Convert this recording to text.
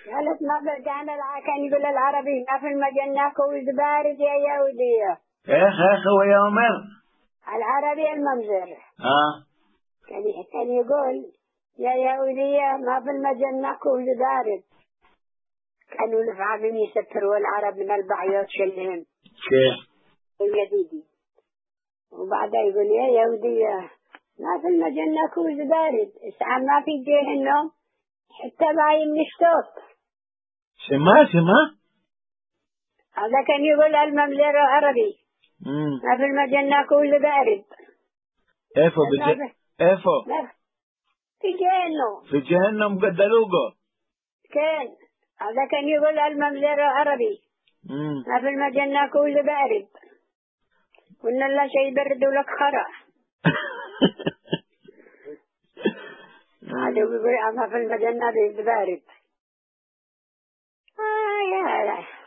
قالت ما كان كان يقول العربي ما في المجنة كوز بارد يا يهودية. اخ هو يا عمر العربي الممزر كان يقول يا يهودية ما في المجنة كوز بارد. كانوا الفعالين يسفروا العرب من البعيات شلهم كيف الجديدي. وبعدها يقول يا يهودية ما في المجنة كوز بارد. اسعى ما في جهنم حتى باين نشتوط. سما هذا كان يقول المملر العربي ما في المجنة كوز بارد. ايفو في جهنم قدلوقه كان. هذا كان يقول المملر العربي ما في المجنة كوز بارد. قلنا لا شيء برد ولك خرا. هذا يقول ما في المجنة بارد. يا